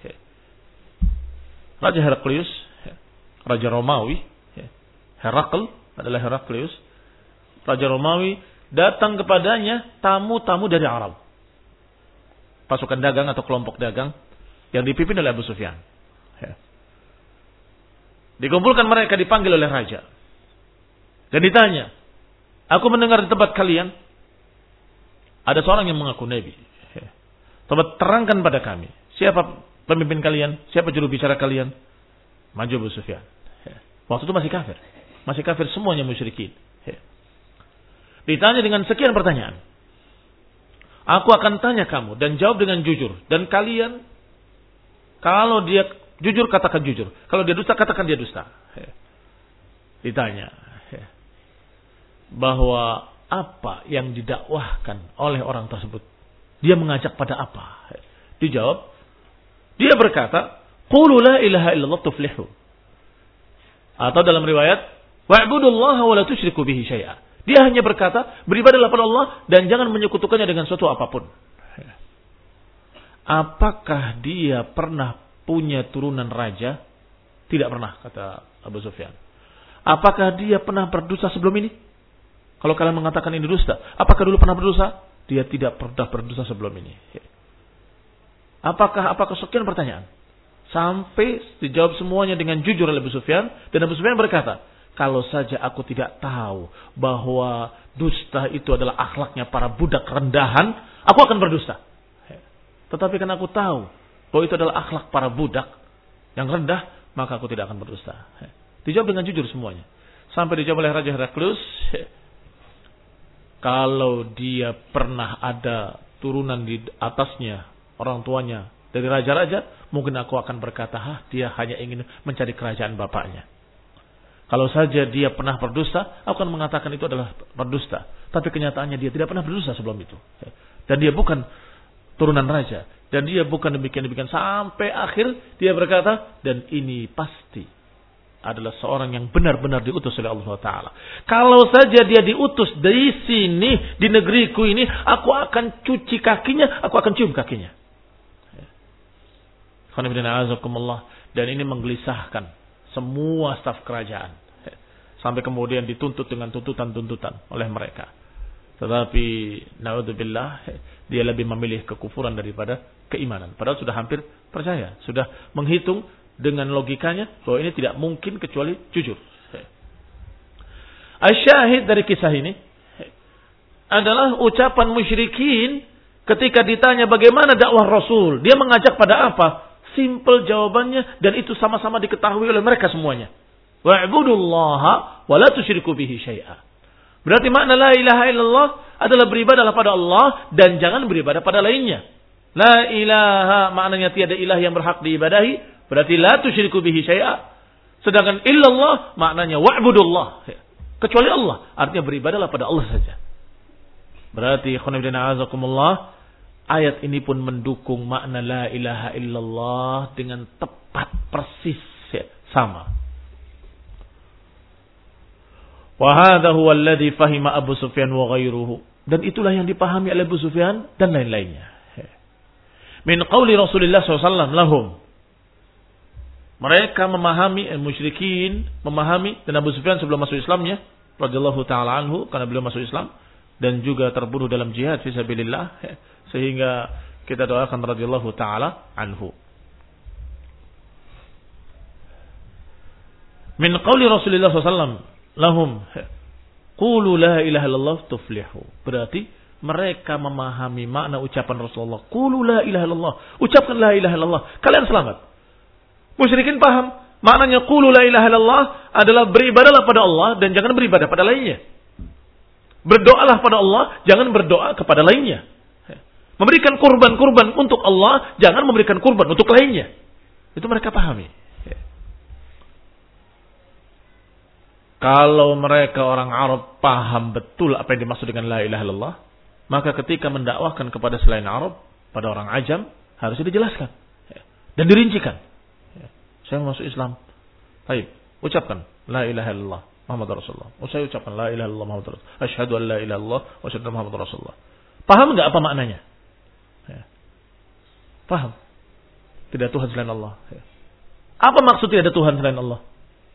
Raja Heraklius, Raja Romawi, Herakl adalah Heraklius, Raja Romawi, datang kepadanya tamu-tamu dari Arab. Pasukan dagang atau kelompok dagang yang dipimpin oleh Abu Sufyan. Dikumpulkan mereka, dipanggil oleh raja. Dan ditanya, aku mendengar di tempat kalian ada seorang yang mengaku nabi. Coba terangkan pada kami, siapa pemimpin kalian, siapa juru bicara kalian? Maju Abu Sufyan. Waktu itu masih kafir. Masih kafir semuanya musyrikin. Ditanya dengan sekian pertanyaan. Aku akan tanya kamu dan jawab dengan jujur. Dan kalian, kalau dia jujur, katakan jujur. Kalau dia dusta, katakan dia dusta. Ditanya bahwa apa yang didakwahkan oleh orang tersebut. Dia mengajak pada apa? Dijawab. Dia berkata, Qulu la ilaha illallah tuflihu. Atau dalam riwayat, Wa'budullaha wa la tusyriku bihi syai'a. Dia hanya berkata, beribadahlah pada Allah dan jangan menyekutukannya dengan suatu apapun. Apakah dia pernah punya turunan raja? Tidak pernah, kata Abu Sufyan. Apakah dia pernah berdosa sebelum ini? Kalau kalian mengatakan ini dusta, apakah dulu pernah berdosa? Dia tidak pernah berdosa sebelum ini. Apakah apakah sekian pertanyaan? Sampai dijawab semuanya dengan jujur oleh Abu Sufyan. Dan Abu Sufyan berkata, kalau saja aku tidak tahu bahwa dusta itu adalah akhlaknya para budak rendahan, aku akan berdusta. Tetapi kan aku tahu bahwa itu adalah akhlak para budak yang rendah, maka aku tidak akan berdusta. Dijawab dengan jujur semuanya. Sampai dijawab oleh Raja Heraklius, kalau dia pernah ada turunan di atasnya, orang tuanya dari raja-raja, mungkin aku akan berkata, hah, dia hanya ingin mencari kerajaan bapaknya. Kalau saja dia pernah berdusta, aku akan mengatakan itu adalah berdusta. Tapi kenyataannya dia tidak pernah berdusta sebelum itu. Dan dia bukan turunan raja. Dan dia bukan demikian-demikian. Sampai akhir dia berkata, dan ini pasti adalah seorang yang benar-benar diutus oleh Allah Ta'ala. Kalau saja dia diutus dari sini, di negeriku ini, aku akan cuci kakinya, aku akan cium kakinya. Dan ini menggelisahkan semua staf kerajaan. Sampai kemudian dituntut dengan tuntutan-tuntutan oleh mereka. Tetapi, na'udzubillah, dia lebih memilih kekufuran daripada keimanan. Padahal sudah hampir percaya. Sudah menghitung dengan logikanya bahwa ini tidak mungkin kecuali jujur. Asyahid dari kisah ini adalah ucapan musyrikin ketika ditanya bagaimana dakwah Rasul. Dia mengajak pada apa? Simple jawabannya dan itu sama-sama diketahui oleh mereka semuanya. Wa'budullaha wa la tusyriku bihi syai'a. Berarti makna la ilaha illallah adalah beribadah pada Allah dan jangan beribadah pada lainnya. La ilaha maknanya tiada ilah yang berhak diibadahi. Berarti la tusyriku bihi syai'a. Sedangkan illallah maknanya wa'budullah. Kecuali Allah. Artinya beribadahlah pada Allah saja. Berarti khonibdina azakumullah. Ayat ini pun mendukung makna la ilaha illallah dengan tepat persis sama. Wa hadha huwa alladhi fahima Abu Sufyan wa ghairuhu. Dan itulah yang dipahami oleh Abu Sufyan dan lain-lainnya. Min qauli Rasulullah sallallahu alaihi wasallam lahum. Mereka memahami, eh, musyrikin memahami, dan Abu Sufyan sebelum masuk Islamnya, radhiyallahu ta'ala anhu, karena beliau masuk Islam, dan juga terbunuh dalam jihad fisabilillah, sehingga kita doakan radhiyallahu ta'ala anhu. Min qawli Rasulullah sallallahu alaihi wasallam lahum, qulu la ilaha illallah tuflihu. Berarti mereka memahami makna ucapan Rasulullah. Qulu la ilaha illallah. Ucapkan la ilaha illallah. Kalian selamat. Musyrikin paham. Maknanya qulu la ilaha illallah adalah beribadahlah pada Allah dan jangan beribadah pada lainnya. Berdoalah pada Allah, jangan berdoa kepada lainnya. Memberikan kurban-kurban untuk Allah, jangan memberikan kurban untuk lainnya. Itu mereka pahami. Kalau mereka orang Arab paham betul apa yang dimaksud dengan la ilaha illallah, maka ketika mendakwahkan kepada selain Arab, pada orang Ajam, harusnya dijelaskan dan dirincikan. Saya masuk Islam. Baik, ucapkan la ilaha illallah Muhammad Rasulullah. Oh, saya ucapkan la ilaha illallah Muhammad Rasulullah. Asyhadu an la ilaha illallah wa asyhadu anna Muhammad Rasulullah. Paham enggak apa maknanya? Ya. Paham? Tidak Tuhan selain Allah. Ya. Apa maksud tidak ada Tuhan selain Allah?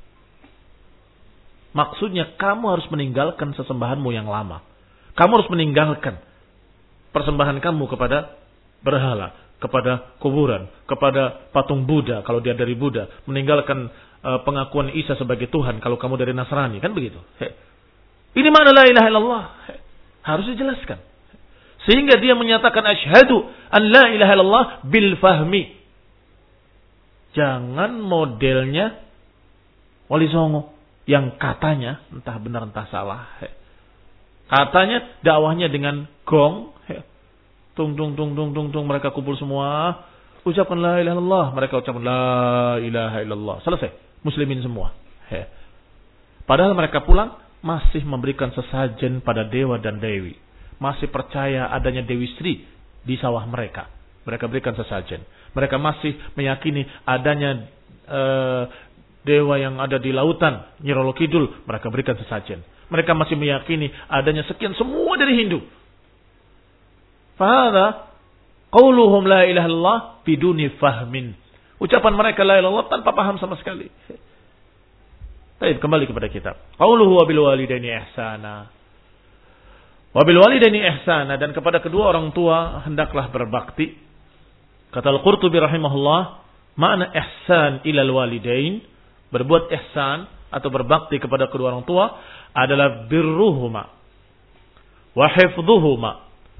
Maksudnya kamu harus meninggalkan sesembahanmu yang lama. Kamu harus meninggalkan persembahan kamu kepada berhala, kepada kuburan, kepada patung Buddha kalau dia dari Buddha, meninggalkan uh, pengakuan Isa sebagai Tuhan kalau kamu dari Nasrani, kan begitu. Ini mana la ilaha illallah? Harus dijelaskan. Sehingga dia menyatakan asyhadu an la ilaha illallah bil fahmi. Jangan modelnya Wali Songo yang katanya entah benar entah salah. Katanya dakwahnya dengan gong, tung tung tung tung tung tung, mereka kumpul semua, ucapkan la ilaha illallah, mereka ucapkan la ilaha illallah. Selesai, muslimin semua. Padahal mereka pulang masih memberikan sesajen pada dewa dan dewi. Masih percaya adanya Dewi Sri di sawah mereka. Mereka berikan sesajen. Mereka masih meyakini adanya uh, dewa yang ada di lautan, Nyi Roro Kidul. Mereka berikan sesajen. Mereka masih meyakini adanya sekian semua dari Hindu. Fahadha qauluhum la ilaha illallah biduni fahmin. Ucapan mereka la ilaha illallah tanpa paham sama sekali. Baik, kembali kepada kitab. Qauluhu wa bil walidaini ihsana. Wabil walidaini ihsana, dan kepada kedua orang tua hendaklah berbakti. Kata Al-Qurtubi rahimahullah, makna ihsan ilal walidain, berbuat ihsan atau berbakti kepada kedua orang tua adalah birruhuma wa hifdhuhuma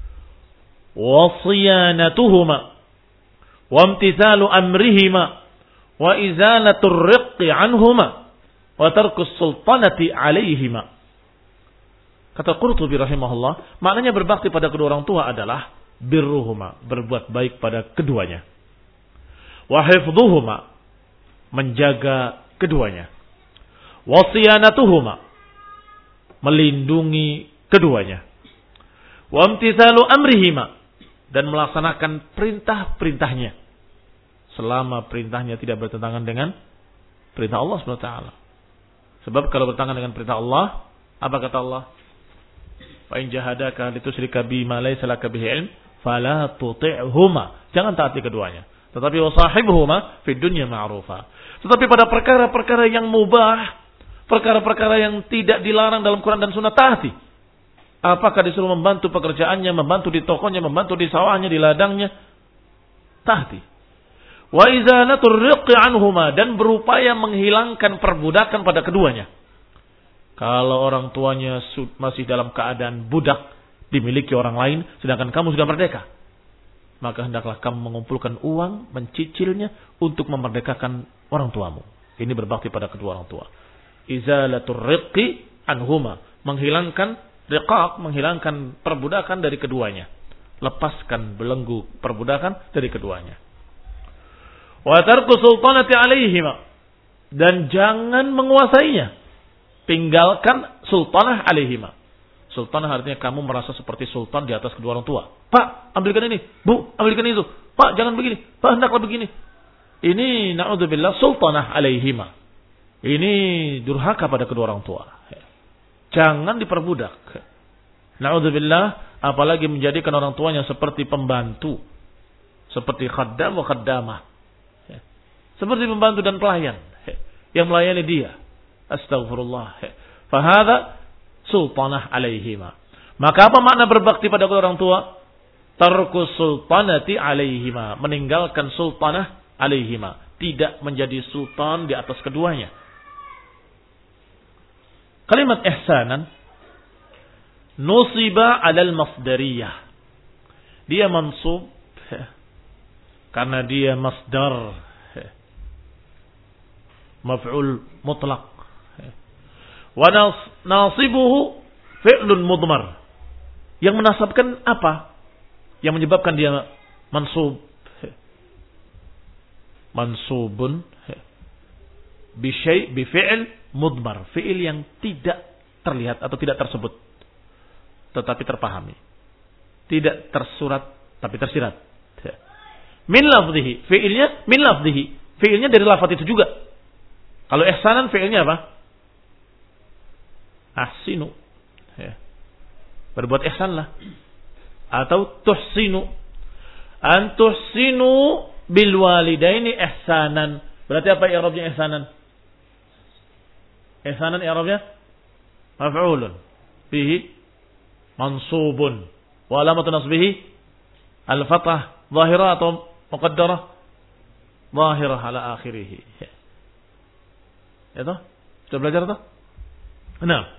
wa siyanatuhuma wa imtithalu amrihima wa izalatur riqqi anhuma wa tarkus sultanati alaihima. Kata Qurtubi rahimahullah, maknanya berbakti pada kedua orang tua adalah birruhuma, berbuat baik pada keduanya. Wa hifdhuhuma, menjaga keduanya. Wa siyanatuhuma, melindungi keduanya. Wa imtithalu amrihima, dan melaksanakan perintah-perintahnya. Selama perintahnya tidak bertentangan dengan perintah Allah subhanahu wa taala. Sebab kalau bertentangan dengan perintah Allah, apa kata Allah? Wa in jahadaka litusyrika bi ma laysa laka bihi ilm fala tuti'huma. Jangan taati keduanya. Tetapi wasahibhuma fid dunya ma'rufa. Tetapi pada perkara-perkara yang mubah, perkara-perkara yang tidak dilarang dalam Quran dan Sunnah, taati. Apakah disuruh membantu pekerjaannya, membantu di tokonya, membantu di sawahnya, di ladangnya, taati. Wa izalatur riqqi anhuma, dan berupaya menghilangkan perbudakan pada keduanya. Kalau orang tuanya masih dalam keadaan budak, dimiliki orang lain, sedangkan kamu sudah merdeka, maka hendaklah kamu mengumpulkan uang, mencicilnya untuk memerdekakan orang tuamu. Ini berbakti pada kedua orang tua. Izalatur riqqi anhuma, menghilangkan riqaq, menghilangkan perbudakan dari keduanya. Lepaskan belenggu perbudakan dari keduanya. Wa tarku sultanati alaihima, dan jangan menguasainya. Tinggalkan sultanah alaihima. Sultanah artinya kamu merasa seperti sultan di atas kedua orang tua. Pak, ambilkan ini. Bu, ambilkan itu. Pak, jangan begini. Pak, hendaklah begini. Ini na'udzubillah sultanah alaihima. Ini durhaka pada kedua orang tua. Jangan diperbudak. Na'udzubillah, apalagi menjadikan orang tuanya seperti pembantu. Seperti khaddam wa khaddamah. Seperti pembantu dan pelayan yang melayani dia. Astaghfirullah. Fahadha sultanah alaihima. Maka apa makna berbakti pada kedua orang tua? Tarku sultanati alaihima, meninggalkan sultanah alaihima, tidak menjadi sultan di atas keduanya. Kalimat ihsanan nusiba alal masdariyah. Dia mansub karena dia masdar maf'ul mutlaq. Wa nasibuhu fi'lun mudmar. Yang menasabkan apa? Yang menyebabkan dia mansub. Mansubun bi syai' bi fi'l mudmar. Fi'il yang tidak terlihat atau tidak tersebut, tetapi terpahami. Tidak tersurat tapi tersirat. Min lafzihi. Fi'ilnya min lafzihi. Fi'ilnya dari lafaz itu juga. Kalau ihsanan fi'ilnya apa? Ahsinu, ya. Berbuat ihsanlah. Atau tuhsinu, an tuhsinu bil walidaini ihsanan. Berarti apa i'rabnya ihsanan? Ihsanan i'rabnya maf'ulun bihi mansubun wa alamatu nasbihi al-fathah zahirah atau muqaddarah? Zahirah ala akhirih. Ya toh? Sudah belajar toh? Nah.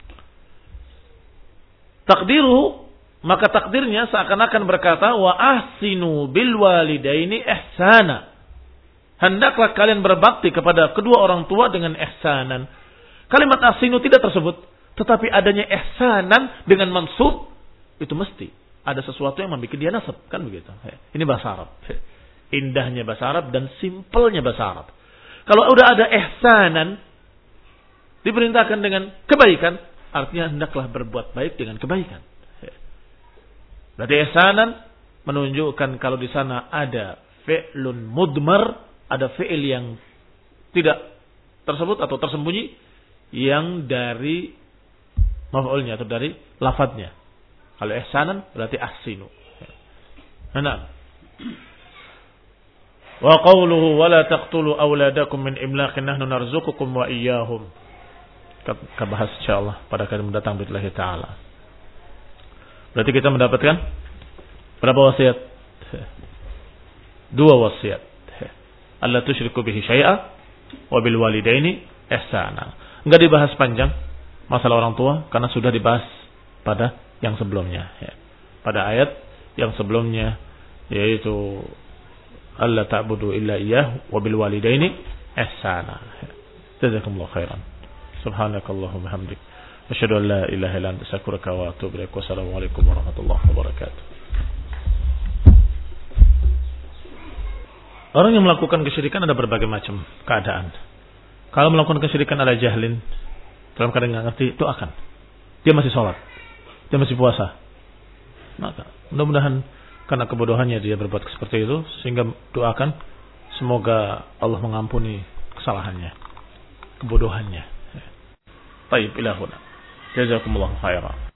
Takdiruhu, maka takdirnya seakan-akan berkata wa ahsinu bil walidaini ihsana. Hendaklah kalian berbakti kepada kedua orang tua dengan ihsanan. Kalimat ahsinu tidak tersebut, tetapi adanya ihsanan dengan mansub itu mesti ada sesuatu yang membuat dia nasab, kan begitu. Ini bahasa Arab. Indahnya bahasa Arab dan simpelnya bahasa Arab. Kalau udah ada ihsanan diperintahkan dengan kebaikan, artinya hendaklah berbuat baik dengan kebaikan. Berarti ihsanan menunjukkan kalau di sana ada fi'lun mudmar, ada fi'il yang tidak tersebut atau tersembunyi yang dari maf'ulnya atau dari lafadznya. Kalau ihsanan berarti ahsinu. Nah. Wa qawluhu wa la taqtulu awladakum min imlaqin nahnu narzuqukum wa iyyahum. Kita bahas insyaallah pada kali mendatang billahi taala. Berarti kita mendapatkan berapa wasiat? Dua wasiat. Allah tusyriku bihi syai'a wa bil walidaini ihsana. Enggak dibahas panjang masalah orang tua karena sudah dibahas pada yang sebelumnya ya. Pada ayat yang sebelumnya yaitu Allah ta'budu illa iyyah wa bil walidaini ihsana. Jazakumullahu khairan. Subhanakallahumma hamdik asyhadu an la ilaha illa anta astaghfiruka wa atubu ilaik. Wassalamualaikum warahmatullahi wabarakatuh. Orang yang melakukan kesyirikan ada berbagai macam keadaan. Kalau melakukan kesyirikan ala jahlin, dalam keadaan enggak ngerti, doakan. Dia masih sholat, dia masih puasa. Maka mudah-mudahan karena kebodohannya dia berbuat seperti itu, sehingga doakan semoga Allah mengampuni kesalahannya, kebodohannya. Baik, ilahuna. Jazakumullahu khairan.